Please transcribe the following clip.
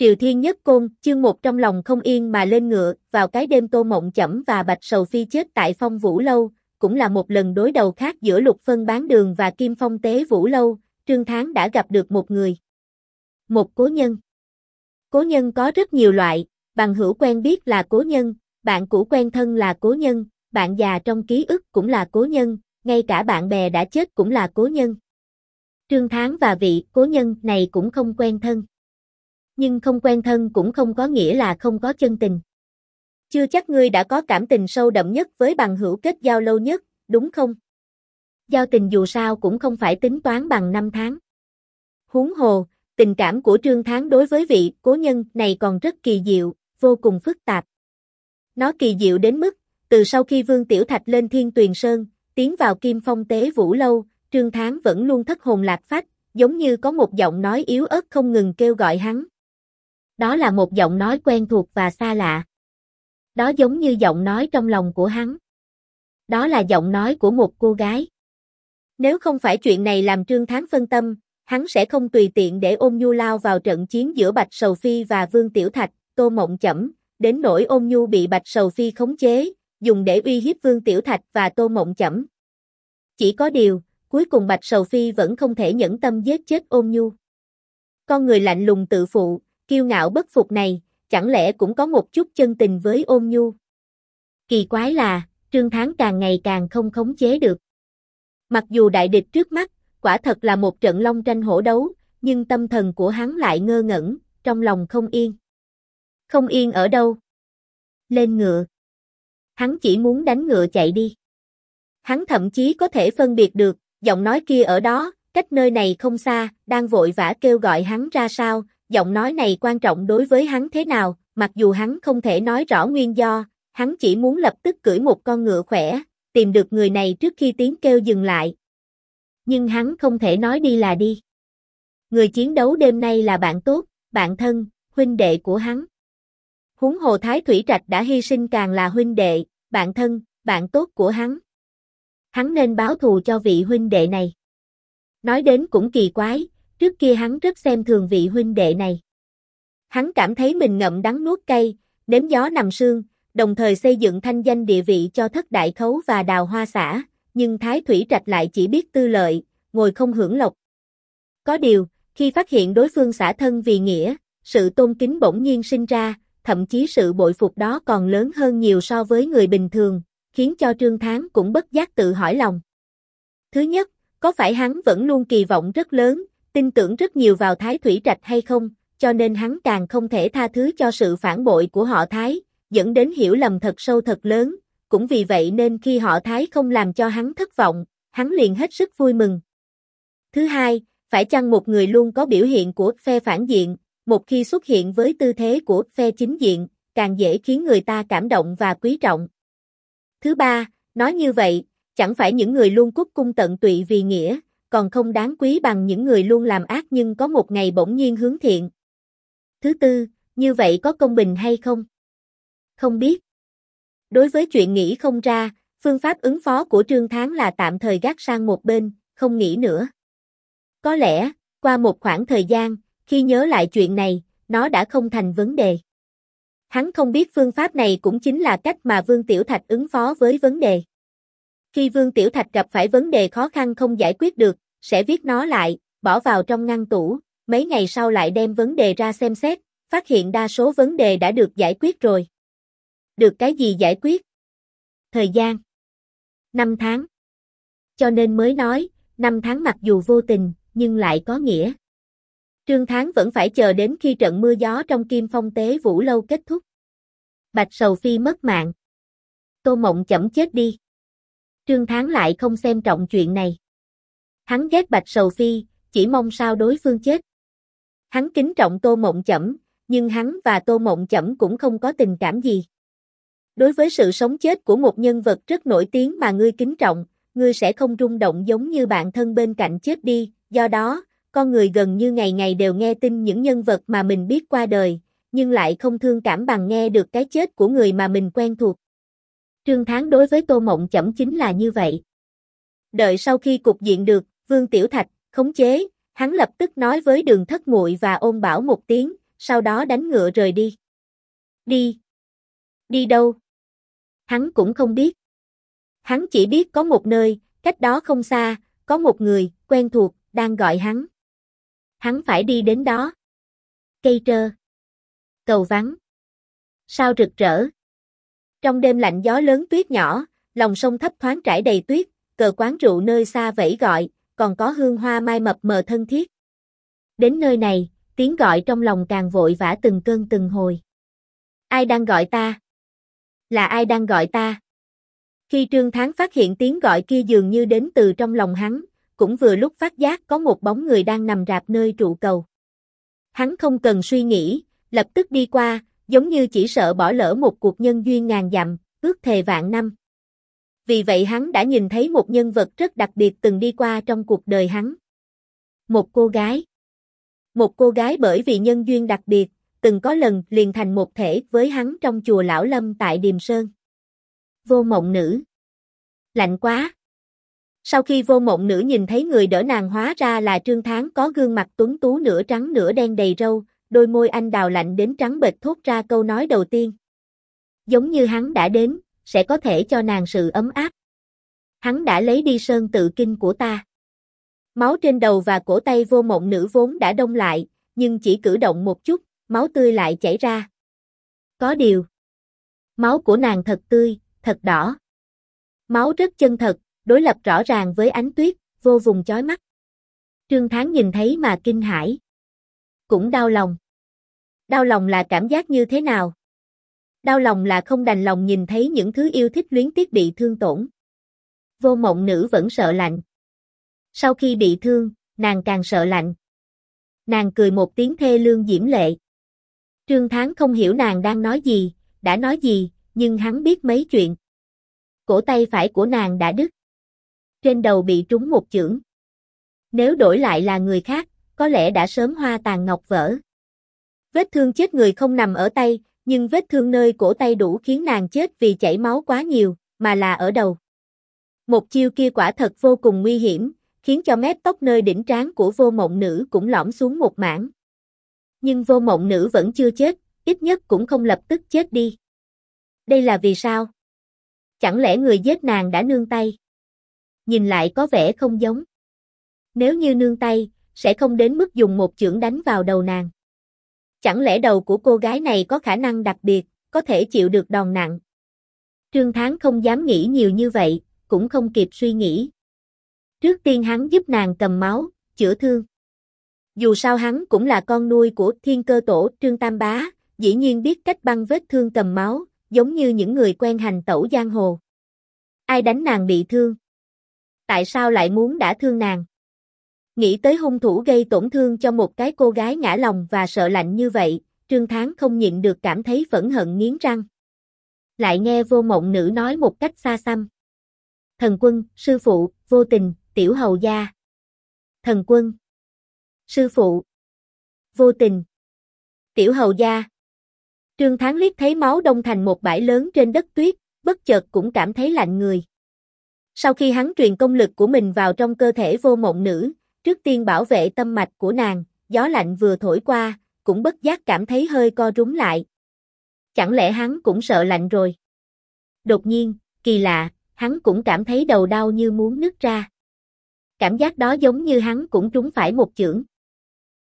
Triều Thiên Nhất Côn, chương 1 trong lòng không yên mà lên ngựa, vào cái đêm Tô Mộng Chẩm và Bạch Sầu Phi chết tại Phong Vũ Lâu, cũng là một lần đối đầu khác giữa Lục Phân Bán Đường và Kim Phong Tế Vũ Lâu, Trương Thán đã gặp được một người. Một cố nhân. Cố nhân có rất nhiều loại, bằng hữu quen biết là cố nhân, bạn cũ quen thân là cố nhân, bạn già trong ký ức cũng là cố nhân, ngay cả bạn bè đã chết cũng là cố nhân. Trương Thán và vị cố nhân này cũng không quen thân. Nhưng không quen thân cũng không có nghĩa là không có chân tình. Chưa chắc ngươi đã có cảm tình sâu đậm nhất với bằng hữu kết giao lâu nhất, đúng không? Giao tình dù sao cũng không phải tính toán bằng năm tháng. Huống hồ, tình cảm của Trương Thán đối với vị cố nhân này còn rất kỳ diệu, vô cùng phức tạp. Nó kỳ diệu đến mức, từ sau khi Vương Tiểu Thạch lên Thiên Tuyền Sơn, tiến vào Kim Phong Tế Vũ Lâu, Trương Thán vẫn luôn thất hồn lạc phách, giống như có một giọng nói yếu ớt không ngừng kêu gọi hắn. Đó là một giọng nói quen thuộc và xa lạ. Đó giống như giọng nói trong lòng của hắn. Đó là giọng nói của một cô gái. Nếu không phải chuyện này làm Trương Thán phân tâm, hắn sẽ không tùy tiện để Ôn Nhu lao vào trận chiến giữa Bạch Sầu Phi và Vương Tiểu Thạch, Tô Mộng Chẩm, đến nỗi Ôn Nhu bị Bạch Sầu Phi khống chế, dùng để uy hiếp Vương Tiểu Thạch và Tô Mộng Chẩm. Chỉ có điều, cuối cùng Bạch Sầu Phi vẫn không thể nhẫn tâm giết chết Ôn Nhu. Con người lạnh lùng tự phụ, kiêu ngạo bất phục này, chẳng lẽ cũng có một chút chân tình với Ôn Nhu? Kỳ quái là, Trương Thán càng ngày càng không khống chế được. Mặc dù đại địch trước mắt, quả thật là một trận long tranh hổ đấu, nhưng tâm thần của hắn lại ngơ ngẩn, trong lòng không yên. Không yên ở đâu? Lên ngựa. Hắn chỉ muốn đánh ngựa chạy đi. Hắn thậm chí có thể phân biệt được, giọng nói kia ở đó, cách nơi này không xa, đang vội vã kêu gọi hắn ra sao, giọng nói này quan trọng đối với hắn thế nào, mặc dù hắn không thể nói rõ nguyên do, hắn chỉ muốn lập tức cưỡi một con ngựa khỏe, tìm được người này trước khi tiếng kêu dừng lại. Nhưng hắn không thể nói đi là đi. Người chiến đấu đêm nay là bạn tốt, bạn thân, huynh đệ của hắn. Huống hồ Thái Thủy Trạch đã hy sinh càng là huynh đệ, bạn thân, bạn tốt của hắn. Hắn nên báo thù cho vị huynh đệ này. Nói đến cũng kỳ quái, trước kia hắn rất xem thường vị huynh đệ này. Hắn cảm thấy mình ngậm đắng nuốt cay, nếm gió nằm sương, đồng thời xây dựng thanh danh địa vị cho Thất Đại Khấu và Đào Hoa xã, nhưng Thái Thủy Trạch lại chỉ biết tư lợi, ngồi không hưởng lộc. Có điều, khi phát hiện đối phương xả thân vì nghĩa, sự tôn kính bỗng nhiên sinh ra, thậm chí sự bội phục đó còn lớn hơn nhiều so với người bình thường, khiến cho Trương Thán cũng bất giác tự hỏi lòng. Thứ nhất, có phải hắn vẫn luôn kỳ vọng rất lớn, tin tưởng rất nhiều vào Thái Thủy Trạch hay không, cho nên hắn càng không thể tha thứ cho sự phản bội của họ Thái, dẫn đến hiểu lầm thật sâu thật lớn, cũng vì vậy nên khi họ Thái không làm cho hắn thất vọng, hắn liền hết sức vui mừng. Thứ hai, phải chăng một người luôn có biểu hiện của phe phản diện, một khi xuất hiện với tư thế của phe chính diện, càng dễ khiến người ta cảm động và quý trọng. Thứ ba, nói như vậy, chẳng phải những người luôn cúc cung tận tụy vì nghĩa, còn không đáng quý bằng những người luôn làm ác nhưng có một ngày bỗng nhiên hướng thiện. Thứ tư, như vậy có công bình hay không? Không biết. Đối với chuyện nghĩ không ra, phương pháp ứng phó của Trương Thán là tạm thời gác sang một bên, không nghĩ nữa. Có lẽ, qua một khoảng thời gian, khi nhớ lại chuyện này, nó đã không thành vấn đề. Hắn không biết phương pháp này cũng chính là cách mà Vương Tiểu Thạch ứng phó với vấn đề. Khi Vương Tiểu Thạch gặp phải vấn đề khó khăn không giải quyết được, sẽ viết nó lại, bỏ vào trong ngăn tủ, mấy ngày sau lại đem vấn đề ra xem xét, phát hiện đa số vấn đề đã được giải quyết rồi. Được cái gì giải quyết? Thời gian. 5 tháng. Cho nên mới nói, 5 tháng mặc dù vô tình, nhưng lại có nghĩa. Trương Thán vẫn phải chờ đến khi trận mưa gió trong Kim Phong Tế Vũ Lâu kết thúc. Bạch Sầu Phi mất mạng. Tô Mộng Chẩm chết đi. Trương Thán lại không xem trọng chuyện này. Hắn ghét Bạch Sầu Phi, chỉ mong sao đối phương chết. Hắn kính trọng Tô Mộng Chẩm, nhưng hắn và Tô Mộng Chẩm cũng không có tình cảm gì. Đối với sự sống chết của một nhân vật rất nổi tiếng mà ngươi kính trọng, ngươi sẽ không rung động giống như bạn thân bên cạnh chết đi, do đó, con người gần như ngày ngày đều nghe tin những nhân vật mà mình biết qua đời, nhưng lại không thương cảm bằng nghe được cái chết của người mà mình quen thuộc. Trương Thán đối với Tô Mộng Chẩm chính là như vậy. Đợi sau khi cục diện được, Vương Tiểu Thạch khống chế, hắn lập tức nói với Đường Thất Muội và Ôn Bảo một tiếng, sau đó đánh ngựa rời đi. Đi. Đi đâu? Hắn cũng không biết. Hắn chỉ biết có một nơi, cách đó không xa, có một người, quen thuộc, đang gọi hắn. Hắn phải đi đến đó. Cây trơ. Cầu vắng. Sao rực rỡ. Trong đêm lạnh gió lớn tuyết nhỏ, lòng sông thấp thoáng trải đầy tuyết, cờ quán rượu nơi xa vẫy gọi, còn có hương hoa mai mập mờ thân thiết. Đến nơi này, tiếng gọi trong lòng càng vội vã từng cơn từng hồi. Ai đang gọi ta? Là ai đang gọi ta? Khi Trương Thắng phát hiện tiếng gọi kia dường như đến từ trong lòng hắn, cũng vừa lúc phát giác có một bóng người đang nằm rạp nơi trụ cầu. Hắn không cần suy nghĩ, lập tức đi qua, giống như chỉ sợ bỏ lỡ một cuộc nhân duyên ngàn dặm, ước thề vạn năm. Vì vậy hắn đã nhìn thấy một nhân vật rất đặc biệt từng đi qua trong cuộc đời hắn. Một cô gái. Một cô gái bởi vì nhân duyên đặc biệt, từng có lần liền thành một thể với hắn trong chùa Lão Lâm tại Điềm Sơn. Vô Mộng Nữ. Lạnh quá. Sau khi Vô Mộng Nữ nhìn thấy người đỡ nàng hóa ra là Trương Thắng có gương mặt tuấn tú nửa trắng nửa đen đầy râu, đôi môi anh đào lạnh đến trắng bệch thốt ra câu nói đầu tiên. Giống như hắn đã đến, sẽ có thể cho nàng sự ấm áp. Hắn đã lấy đi sơn tự kinh của ta. Máu trên đầu và cổ tay Vô Mộng Nữ vốn đã đông lại, nhưng chỉ cử động một chút, máu tươi lại chảy ra. Có điều, máu của nàng thật tươi, thật đỏ. Máu rất chân thật, đối lập rõ ràng với ánh tuyết, vô vùng chói mắt. Trương Thắng nhìn thấy mà kinh hãi. Cũng đau lòng. Đau lòng là cảm giác như thế nào? Đau lòng là không đành lòng nhìn thấy những thứ yêu thích luyến tiếc bị thương tổn. Vô Mộng Nữ vẫn sợ lạnh. Sau khi bị thương, nàng càng sợ lạnh. Nàng cười một tiếng thê lương diễm lệ. Trương Thắng không hiểu nàng đang nói gì, đã nói gì, nhưng hắn biết mấy chuyện. Cổ tay phải của nàng đã đứt. Trên đầu bị trúng một chưởng. Nếu đổi lại là người khác, có lẽ đã sớm hoa tàn ngọc vỡ. Vết thương chết người không nằm ở tay, nhưng vết thương nơi cổ tay đủ khiến nàng chết vì chảy máu quá nhiều, mà là ở đầu. Một chiêu kia quả thật vô cùng nguy hiểm, khiến cho mép tóc nơi đỉnh trán của Vô Mộng Nữ cũng lõm xuống một mảng. Nhưng Vô Mộng Nữ vẫn chưa chết, ít nhất cũng không lập tức chết đi. Đây là vì sao? Chẳng lẽ người giết nàng đã nương tay? Nhìn lại có vẻ không giống. Nếu như nương tay, sẽ không đến mức dùng một chưởng đánh vào đầu nàng. Chẳng lẽ đầu của cô gái này có khả năng đặc biệt, có thể chịu được đòn nặng? Trương Thắng không dám nghĩ nhiều như vậy, cũng không kịp suy nghĩ. Trước tiên hắn giúp nàng cầm máu, chữa thương. Dù sao hắn cũng là con nuôi của Thiên Cơ Tổ Trương Tam Bá, dĩ nhiên biết cách băng vết thương cầm máu, giống như những người quen hành tẩu giang hồ. Ai đánh nàng bị thương? Tại sao lại muốn đả thương nàng? Nghĩ tới hung thủ gây tổn thương cho một cái cô gái ngã lòng và sợ lạnh như vậy, Trương Thắng không nhịn được cảm thấy phẫn hận nghiến răng. Lại nghe Vô Mộng Nữ nói một cách xa xăm. Thần Quân, sư phụ, Vô Tình, tiểu hầu gia. Thần Quân, sư phụ, Vô Tình, tiểu hầu gia. Trương Thắng liếc thấy máu đông thành một bãi lớn trên đất tuyết, bất chợt cũng cảm thấy lạnh người. Sau khi hắn truyền công lực của mình vào trong cơ thể Vô Mộng Nữ, trước tiên bảo vệ tâm mạch của nàng, gió lạnh vừa thổi qua, cũng bất giác cảm thấy hơi co rúm lại. Chẳng lẽ hắn cũng sợ lạnh rồi? Đột nhiên, kỳ lạ, hắn cũng cảm thấy đầu đau như muốn nứt ra. Cảm giác đó giống như hắn cũng trúng phải một chưởng.